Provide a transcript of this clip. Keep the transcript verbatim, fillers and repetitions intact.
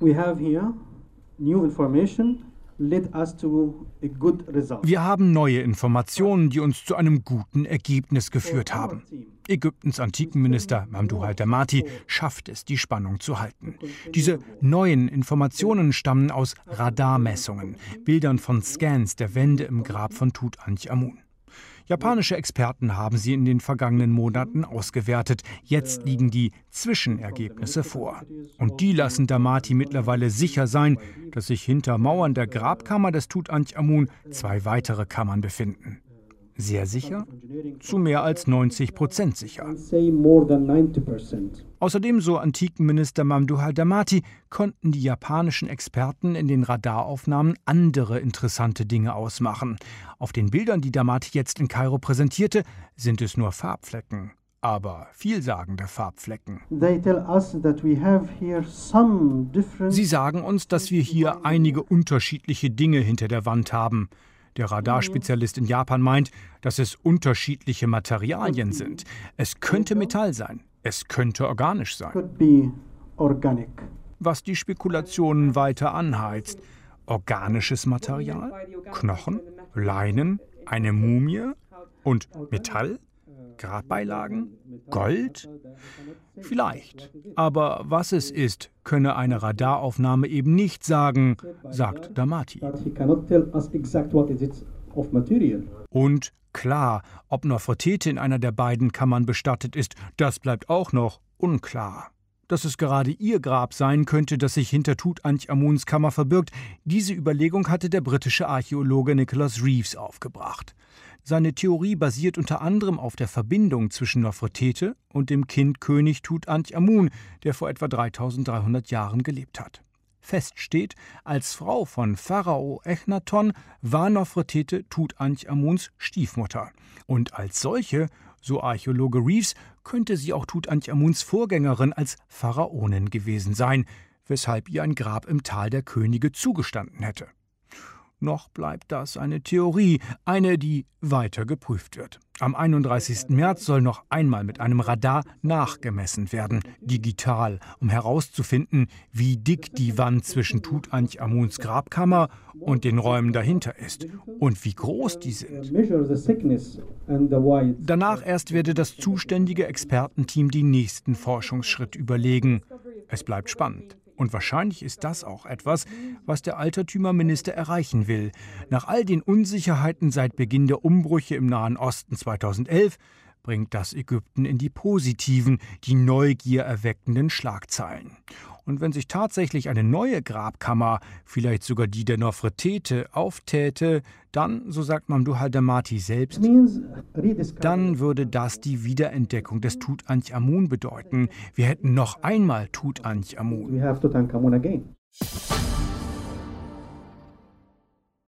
We have here new information. Wir haben neue Informationen, die uns zu einem guten Ergebnis geführt haben. Ägyptens Antikenminister Mamdouh al-Damati schafft es, die Spannung zu halten. Diese neuen Informationen stammen aus Radarmessungen, Bildern von Scans der Wände im Grab von Tutanchamun. Japanische Experten haben sie in den vergangenen Monaten ausgewertet. Jetzt liegen die Zwischenergebnisse vor. Und die lassen Damati mittlerweile sicher sein, dass sich hinter Mauern der Grabkammer des Tutanchamun zwei weitere Kammern befinden. Sehr sicher? Zu mehr als neunzig Prozent sicher. Außerdem, so Antikenminister Mamdouh al-Damati, konnten die japanischen Experten in den Radaraufnahmen andere interessante Dinge ausmachen. Auf den Bildern, die Damati jetzt in Kairo präsentierte, sind es nur Farbflecken. Aber vielsagende Farbflecken. Sie sagen uns, dass wir hier einige unterschiedliche Dinge hinter der Wand haben. Der Radarspezialist in Japan meint, dass es unterschiedliche Materialien sind. Es könnte Metall sein, es könnte organisch sein. Was die Spekulationen weiter anheizt. Organisches Material? Knochen? Leinen? Eine Mumie? Und Metall? Grabbeilagen? Gold? Vielleicht. Aber was es ist, könne eine Radaraufnahme eben nicht sagen, sagt Damati. Und klar, ob Nofretete in einer der beiden Kammern bestattet ist, das bleibt auch noch unklar. Dass es gerade ihr Grab sein könnte, das sich hinter Tutanchamuns Kammer verbirgt, diese Überlegung hatte der britische Archäologe Nicholas Reeves aufgebracht. Seine Theorie basiert unter anderem auf der Verbindung zwischen Nofretete und dem Kind König Tutanchamun, der vor etwa dreitausenddreihundert Jahren gelebt hat. Fest steht, als Frau von Pharao Echnaton war Nofretete Tutanchamuns Stiefmutter. Und als solche, so Archäologe Reeves, könnte sie auch Tutanchamuns Vorgängerin als Pharaonin gewesen sein, weshalb ihr ein Grab im Tal der Könige zugestanden hätte. Noch bleibt das eine Theorie, eine, die weiter geprüft wird. Am einunddreißigsten März soll noch einmal mit einem Radar nachgemessen werden, digital, um herauszufinden, wie dick die Wand zwischen Tutanchamuns Grabkammer und den Räumen dahinter ist und wie groß die sind. Danach erst werde das zuständige Expertenteam die nächsten Forschungsschritte überlegen. Es bleibt spannend. Und wahrscheinlich ist das auch etwas, was der Altertümerminister erreichen will. Nach all den Unsicherheiten seit Beginn der Umbrüche im Nahen Osten zweitausendelf bringt das Ägypten in die positiven, die Neugier erweckenden Schlagzeilen. Und wenn sich tatsächlich eine neue Grabkammer, vielleicht sogar die der Nofretete, auftäte, dann, so sagt Mamdouh al-Damati selbst, dann würde das die Wiederentdeckung des Tutanchamun bedeuten. Wir hätten noch einmal Tutanchamun.